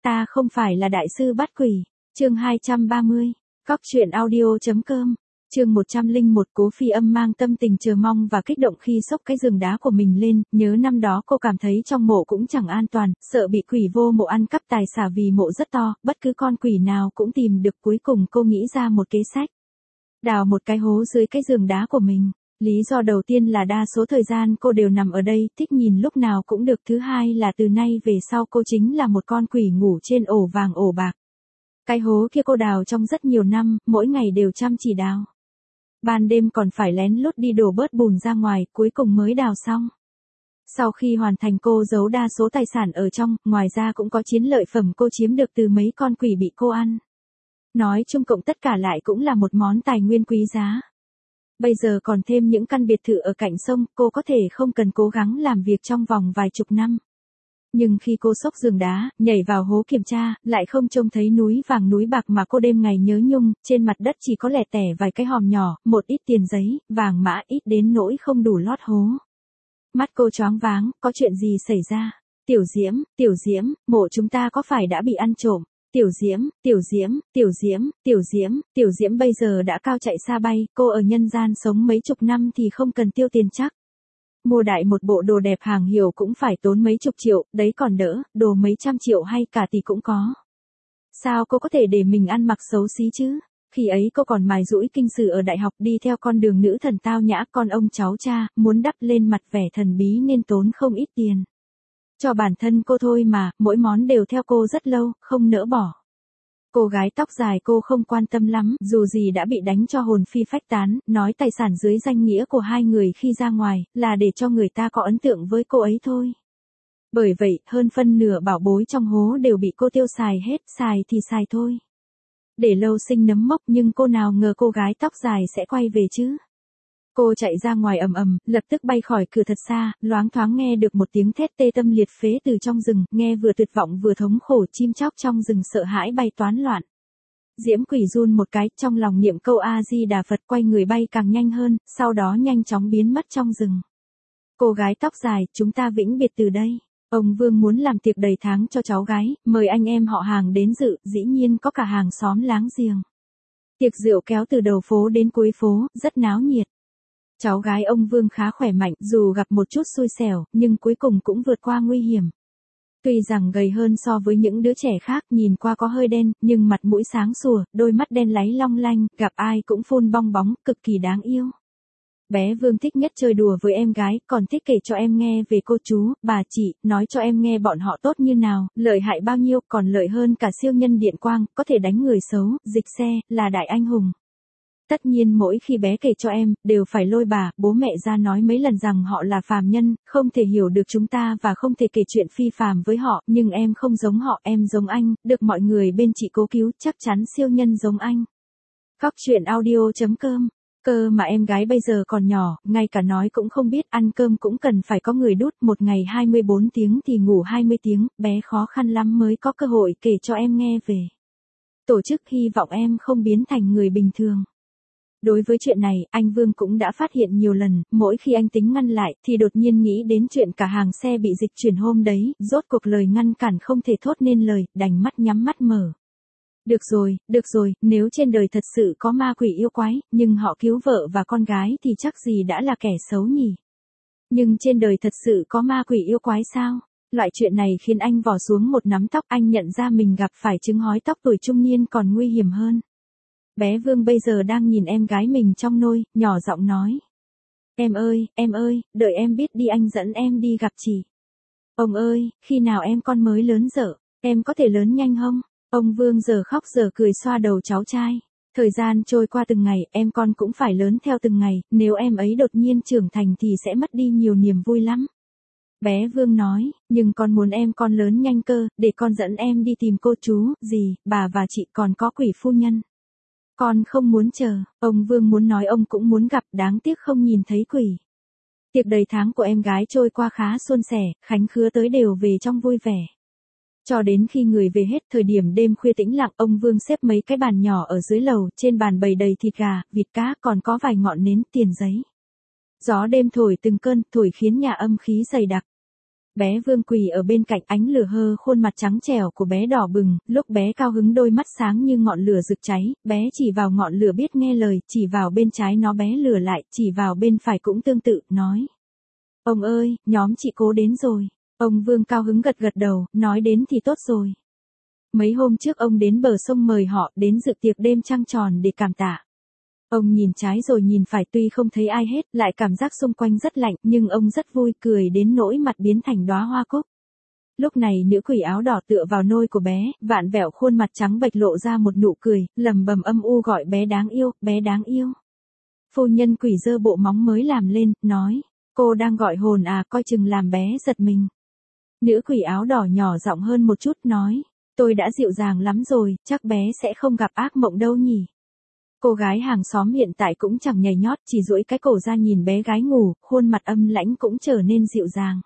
ta không phải là đại sư bắt quỷ. Chương 230, cóc.audio.com. Chương 101. Cố Phi Âm mang tâm tình chờ mong và kích động khi xốc cái giường đá của mình lên, nhớ năm đó cô cảm thấy trong mộ cũng chẳng an toàn, sợ bị quỷ vô mộ ăn cắp tài sản vì mộ rất to, bất cứ con quỷ nào cũng tìm được. Cuối cùng cô nghĩ ra một kế sách. Đào một cái hố dưới cái giường đá của mình. Lý do đầu tiên là đa số thời gian cô đều nằm ở đây, thích nhìn lúc nào cũng được. Thứ hai là từ nay về sau cô chính là một con quỷ ngủ trên ổ vàng ổ bạc. Cái hố kia cô đào trong rất nhiều năm, mỗi ngày đều chăm chỉ đào. Ban đêm còn phải lén lút đi đổ bớt bùn ra ngoài, cuối cùng mới đào xong. Sau khi hoàn thành cô giấu đa số tài sản ở trong, ngoài ra cũng có chiến lợi phẩm cô chiếm được từ mấy con quỷ bị cô ăn. Nói chung cộng tất cả lại cũng là một món tài nguyên quý giá. Bây giờ còn thêm những căn biệt thự ở cạnh sông, cô có thể không cần cố gắng làm việc trong vòng vài chục năm. Nhưng khi cô xốc giường đá, nhảy vào hố kiểm tra, lại không trông thấy núi vàng núi bạc mà cô đêm ngày nhớ nhung, trên mặt đất chỉ có lẻ tẻ vài cái hòm nhỏ, một ít tiền giấy, vàng mã ít đến nỗi không đủ lót hố. Mắt cô choáng váng, có chuyện gì xảy ra? Tiểu Diễm, mộ chúng ta có phải đã bị ăn trộm? Tiểu Diễm bây giờ đã cao chạy xa bay, cô ở nhân gian sống mấy chục năm thì không cần tiêu tiền chắc. Mua đại một bộ đồ đẹp hàng hiệu cũng phải tốn mấy chục triệu, đấy còn đỡ, đồ mấy trăm triệu hay cả tỷ cũng có. Sao cô có thể để mình ăn mặc xấu xí chứ? Khi ấy cô còn mài dũi kinh sử ở đại học, đi theo con đường nữ thần tao nhã, con ông cháu cha, muốn đắp lên mặt vẻ thần bí nên tốn không ít tiền. Cho bản thân cô thôi mà, mỗi món đều theo cô rất lâu, không nỡ bỏ. Cô gái tóc dài cô không quan tâm lắm, dù gì đã bị đánh cho hồn phi phách tán, nói tài sản dưới danh nghĩa của hai người khi ra ngoài, là để cho người ta có ấn tượng với cô ấy thôi. Bởi vậy, hơn phân nửa bảo bối trong hố đều bị cô tiêu xài hết, xài thì xài thôi. Để lâu sinh nấm mốc, nhưng cô nào ngờ cô gái tóc dài sẽ quay về chứ. Cô chạy ra ngoài ầm ầm, lập tức bay khỏi cửa thật xa, loáng thoáng nghe được một tiếng thét tê tâm liệt phế từ trong rừng, nghe vừa tuyệt vọng vừa thống khổ, chim chóc trong rừng sợ hãi bay toán loạn. Diễm Quỷ run một cái, trong lòng niệm câu A Di Đà Phật, quay người bay càng nhanh hơn, sau đó nhanh chóng biến mất trong rừng. Cô gái tóc dài, chúng ta vĩnh biệt từ đây. Ông Vương muốn làm tiệc đầy tháng cho cháu gái, mời anh em họ hàng đến dự, dĩ nhiên có cả hàng xóm láng giềng. Tiệc rượu kéo từ đầu phố đến cuối phố, rất náo nhiệt. Cháu gái ông Vương khá khỏe mạnh, dù gặp một chút xui xẻo, nhưng cuối cùng cũng vượt qua nguy hiểm. Tuy rằng gầy hơn so với những đứa trẻ khác, nhìn qua có hơi đen, nhưng mặt mũi sáng sủa, đôi mắt đen láy long lanh, gặp ai cũng phun bong bóng, cực kỳ đáng yêu. Bé Vương thích nhất chơi đùa với em gái, còn thích kể cho em nghe về cô chú, bà chị, nói cho em nghe bọn họ tốt như nào, lợi hại bao nhiêu, còn lợi hơn cả siêu nhân điện quang, có thể đánh người xấu, dịch xe, là đại anh hùng. Tất nhiên mỗi khi bé kể cho em, đều phải lôi bà, bố mẹ ra nói mấy lần rằng họ là phàm nhân, không thể hiểu được chúng ta và không thể kể chuyện phi phàm với họ, nhưng em không giống họ, em giống anh, được mọi người bên chị cố cứu, chắc chắn siêu nhân giống anh. Cóc.audio.com. Cơ mà em gái bây giờ còn nhỏ, ngay cả nói cũng không biết, ăn cơm cũng cần phải có người đút, một ngày 24 tiếng thì ngủ 20 tiếng, bé khó khăn lắm mới có cơ hội kể cho em nghe về. Tổ chức hy vọng em không biến thành người bình thường. Đối với chuyện này, anh Vương cũng đã phát hiện nhiều lần, mỗi khi anh tính ngăn lại, thì đột nhiên nghĩ đến chuyện cả hàng xe bị dịch chuyển hôm đấy, rốt cuộc lời ngăn cản không thể thốt nên lời, đành mắt nhắm mắt mở. Được rồi, nếu trên đời thật sự có ma quỷ yêu quái, nhưng họ cứu vợ và con gái thì chắc gì đã là kẻ xấu nhỉ? Nhưng trên đời thật sự có ma quỷ yêu quái sao? Loại chuyện này khiến anh vò xuống một nắm tóc, anh nhận ra mình gặp phải chứng hói tóc tuổi trung niên còn nguy hiểm hơn. Bé Vương bây giờ đang nhìn em gái mình trong nôi, nhỏ giọng nói. Em ơi, đợi em biết đi anh dẫn em đi gặp chị. Ông ơi, khi nào em con mới lớn dở, em có thể lớn nhanh không? Ông Vương giờ khóc giờ cười xoa đầu cháu trai. Thời gian trôi qua từng ngày, em con cũng phải lớn theo từng ngày, nếu em ấy đột nhiên trưởng thành thì sẽ mất đi nhiều niềm vui lắm. Bé Vương nói, nhưng con muốn em con lớn nhanh cơ, để con dẫn em đi tìm cô chú, dì, bà và chị, còn có quỷ phu nhân. Con không muốn chờ, ông Vương muốn nói ông cũng muốn gặp, đáng tiếc không nhìn thấy quỷ. Tiệc đầy tháng của em gái trôi qua khá suôn sẻ, khách khứa tới đều về trong vui vẻ. Cho đến khi người về hết, thời điểm đêm khuya tĩnh lặng, ông Vương xếp mấy cái bàn nhỏ ở dưới lầu, trên bàn bày đầy thịt gà, vịt cá, còn có vài ngọn nến, tiền giấy. Gió đêm thổi từng cơn, thổi khiến nhà âm khí dày đặc. Bé Vương quỳ ở bên cạnh, ánh lửa hơ khuôn mặt trắng trẻo của bé đỏ bừng, lúc bé cao hứng đôi mắt sáng như ngọn lửa rực cháy, bé chỉ vào ngọn lửa biết nghe lời, chỉ vào bên trái nó bé lửa lại, chỉ vào bên phải cũng tương tự, nói. Ông ơi, nhóm chị Cố đến rồi. Ông Vương cao hứng gật gật đầu, nói đến thì tốt rồi. Mấy hôm trước ông đến bờ sông mời họ đến dự tiệc đêm trăng tròn để cảm tạ. Ông nhìn trái rồi nhìn phải, tuy không thấy ai hết, lại cảm giác xung quanh rất lạnh, nhưng ông rất vui, cười đến nỗi mặt biến thành đóa hoa cúc. Lúc này nữ quỷ áo đỏ tựa vào nôi của bé, vạn vẹo khuôn mặt trắng bệch lộ ra một nụ cười, lẩm bẩm âm u gọi bé đáng yêu, bé đáng yêu. Phu nhân quỷ giơ bộ móng mới làm lên, nói, cô đang gọi hồn à, coi chừng làm bé giật mình. Nữ quỷ áo đỏ nhỏ giọng hơn một chút, nói, tôi đã dịu dàng lắm rồi, chắc bé sẽ không gặp ác mộng đâu nhỉ. Cô gái hàng xóm hiện tại cũng chẳng nhảy nhót, chỉ duỗi cái cổ ra nhìn bé gái ngủ, khuôn mặt âm lãnh cũng trở nên dịu dàng.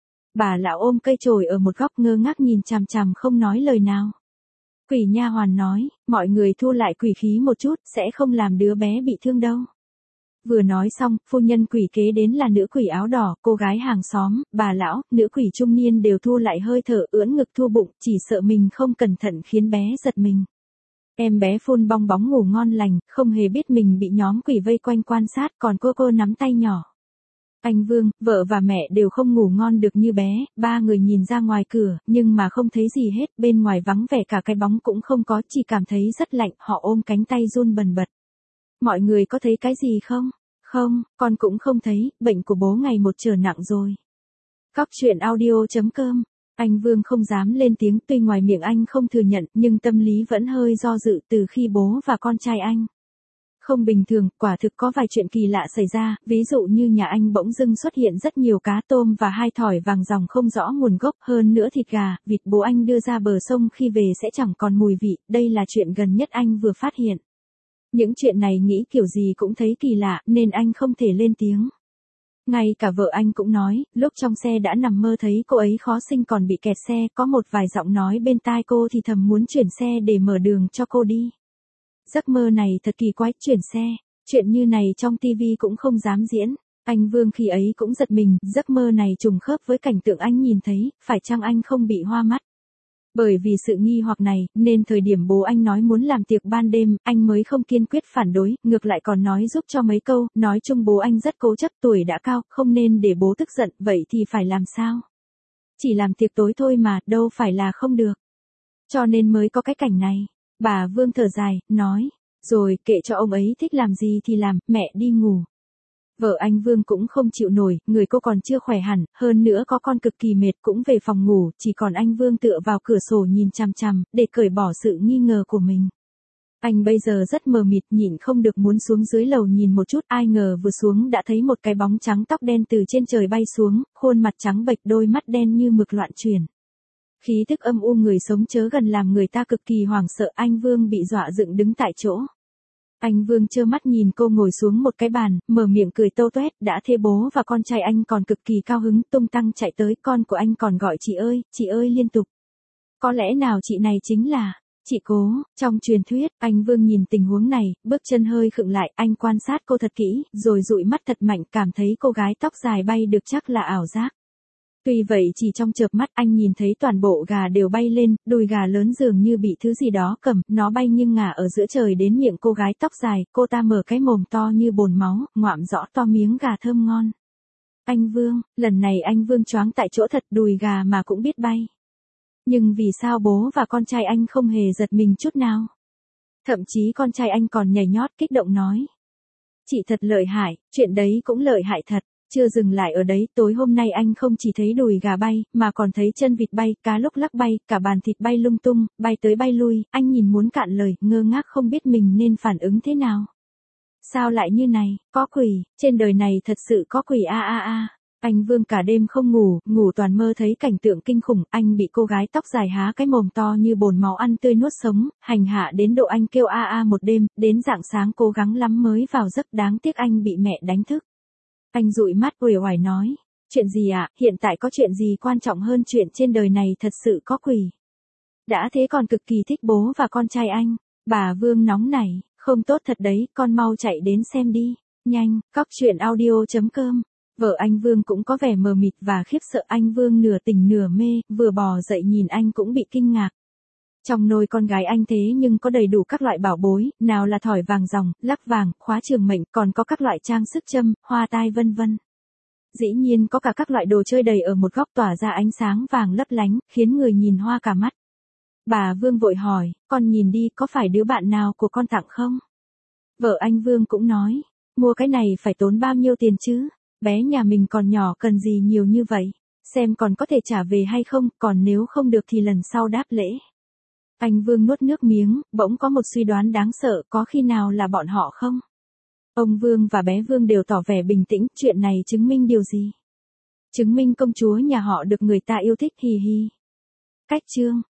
Bà lão ôm cây chổi ở một góc ngơ ngác nhìn chằm chằm không nói lời nào. Quỷ nha hoàn nói, mọi người thu lại quỷ khí một chút, sẽ không làm đứa bé bị thương đâu. Vừa nói xong, phu nhân quỷ kế đến là nữ quỷ áo đỏ, cô gái hàng xóm, bà lão, nữ quỷ trung niên đều thu lại hơi thở, ưỡn ngực thu bụng, chỉ sợ mình không cẩn thận khiến bé giật mình. Em bé phun bong bóng ngủ ngon lành, không hề biết mình bị nhóm quỷ vây quanh quan sát, còn cô nắm tay nhỏ. Anh Vương, vợ và mẹ đều không ngủ ngon được như bé, ba người nhìn ra ngoài cửa, nhưng mà không thấy gì hết, bên ngoài vắng vẻ cả cái bóng cũng không có, chỉ cảm thấy rất lạnh, họ ôm cánh tay run bần bật. Mọi người có thấy cái gì không? Không, con cũng không thấy, bệnh của bố ngày một trở nặng rồi. Cóc truyện audio.com. Anh Vương không dám lên tiếng, tuy ngoài miệng anh không thừa nhận, nhưng tâm lý vẫn hơi do dự từ khi bố và con trai anh không bình thường, quả thực có vài chuyện kỳ lạ xảy ra, ví dụ như nhà anh bỗng dưng xuất hiện rất nhiều cá tôm và 2 thỏi vàng ròng không rõ nguồn gốc, hơn nữa thịt gà, vịt bố anh đưa ra bờ sông khi về sẽ chẳng còn mùi vị, đây là chuyện gần nhất anh vừa phát hiện. Những chuyện này nghĩ kiểu gì cũng thấy kỳ lạ, nên anh không thể lên tiếng. Ngay cả vợ anh cũng nói, lúc trong xe đã nằm mơ thấy cô ấy khó sinh còn bị kẹt xe, có một vài giọng nói bên tai cô thì thầm muốn chuyển xe để mở đường cho cô đi. Giấc mơ này thật kỳ quái, chuyển xe, chuyện như này trong tivi cũng không dám diễn. Anh Vương khi ấy cũng giật mình, giấc mơ này trùng khớp với cảnh tượng anh nhìn thấy, phải chăng anh không bị hoa mắt? Bởi vì sự nghi hoặc này, nên thời điểm bố anh nói muốn làm tiệc ban đêm, anh mới không kiên quyết phản đối, ngược lại còn nói giúp cho mấy câu, nói chung bố anh rất cố chấp, tuổi đã cao, không nên để bố tức giận, vậy thì phải làm sao? Chỉ làm tiệc tối thôi mà, đâu phải là không được. Cho nên mới có cái cảnh này. Bà Vương thở dài, nói, rồi kệ cho ông ấy thích làm gì thì làm, mẹ đi ngủ. Vợ anh Vương cũng không chịu nổi, người cô còn chưa khỏe hẳn, hơn nữa có con cực kỳ mệt cũng về phòng ngủ, chỉ còn anh Vương tựa vào cửa sổ nhìn chằm chằm, để cởi bỏ sự nghi ngờ của mình. Anh bây giờ rất mờ mịt, nhịn không được muốn xuống dưới lầu nhìn một chút, ai ngờ vừa xuống đã thấy một cái bóng trắng tóc đen từ trên trời bay xuống, khuôn mặt trắng bệch, đôi mắt đen như mực loạn chuyển. Khí tức âm u người sống chớ gần làm người ta cực kỳ hoảng sợ, anh Vương bị dọa dựng đứng tại chỗ. Anh Vương trơ mắt nhìn cô ngồi xuống một cái bàn, mở miệng cười tâu tuét, đã thế bố và con trai anh còn cực kỳ cao hứng, tung tăng chạy tới, con của anh còn gọi chị ơi liên tục. Có lẽ nào chị này chính là chị Cố, trong truyền thuyết. Anh Vương nhìn tình huống này, bước chân hơi khựng lại, anh quan sát cô thật kỹ, rồi dụi mắt thật mạnh, cảm thấy cô gái tóc dài bay được chắc là ảo giác. Tuy vậy chỉ trong chợp mắt anh nhìn thấy toàn bộ gà đều bay lên, đùi gà lớn dường như bị thứ gì đó cầm, nó bay nghiêng ngả ở giữa trời đến miệng cô gái tóc dài, cô ta mở cái mồm to như bồn máu, ngoạm rõ to miếng gà thơm ngon. Anh Vương, lần này anh Vương choáng tại chỗ thật, đùi gà mà cũng biết bay. Nhưng vì sao bố và con trai anh không hề giật mình chút nào? Thậm chí con trai anh còn nhảy nhót kích động nói. Chị thật lợi hại, chuyện đấy cũng lợi hại thật. Chưa dừng lại ở đấy, tối hôm nay anh không chỉ thấy đùi gà bay, mà còn thấy chân vịt bay, cá lúc lắc bay, cả bàn thịt bay lung tung, bay tới bay lui, anh nhìn muốn cạn lời, ngơ ngác không biết mình nên phản ứng thế nào. Sao lại như này, có quỷ, trên đời này thật sự có quỷ a. Anh Vương cả đêm không ngủ, ngủ toàn mơ thấy cảnh tượng kinh khủng, anh bị cô gái tóc dài há cái mồm to như bồn máu ăn tươi nuốt sống, hành hạ đến độ anh kêu a một đêm, đến rạng sáng cố gắng lắm mới vào giấc, đáng tiếc anh bị mẹ đánh thức. Anh dụi mắt uể oải nói, chuyện gì ạ, hiện tại có chuyện gì quan trọng hơn chuyện trên đời này thật sự có quỷ. Đã thế còn cực kỳ thích bố và con trai anh. Bà Vương nóng nảy, không tốt thật đấy, con mau chạy đến xem đi, nhanh, cóc truyện audio.com. Vợ anh Vương cũng có vẻ mờ mịt và khiếp sợ, anh Vương nửa tỉnh nửa mê, vừa bò dậy nhìn anh cũng bị kinh ngạc. Trong nôi con gái anh thế nhưng có đầy đủ các loại bảo bối, nào là thỏi vàng ròng, lắc vàng, khóa trường mệnh, còn có các loại trang sức châm, hoa tai vân vân. Dĩ nhiên có cả các loại đồ chơi đầy ở một góc tỏa ra ánh sáng vàng lấp lánh, khiến người nhìn hoa cả mắt. Bà Vương vội hỏi, con nhìn đi, có phải đứa bạn nào của con tặng không? Vợ anh Vương cũng nói, mua cái này phải tốn bao nhiêu tiền chứ? Bé nhà mình còn nhỏ cần gì nhiều như vậy? Xem còn có thể trả về hay không, còn nếu không được thì lần sau đáp lễ. Anh Vương nuốt nước miếng, bỗng có một suy đoán đáng sợ, có khi nào là bọn họ không? Ông Vương và bé Vương đều tỏ vẻ bình tĩnh, chuyện này chứng minh điều gì? Chứng minh công chúa nhà họ được người ta yêu thích, hì hì. Cách chương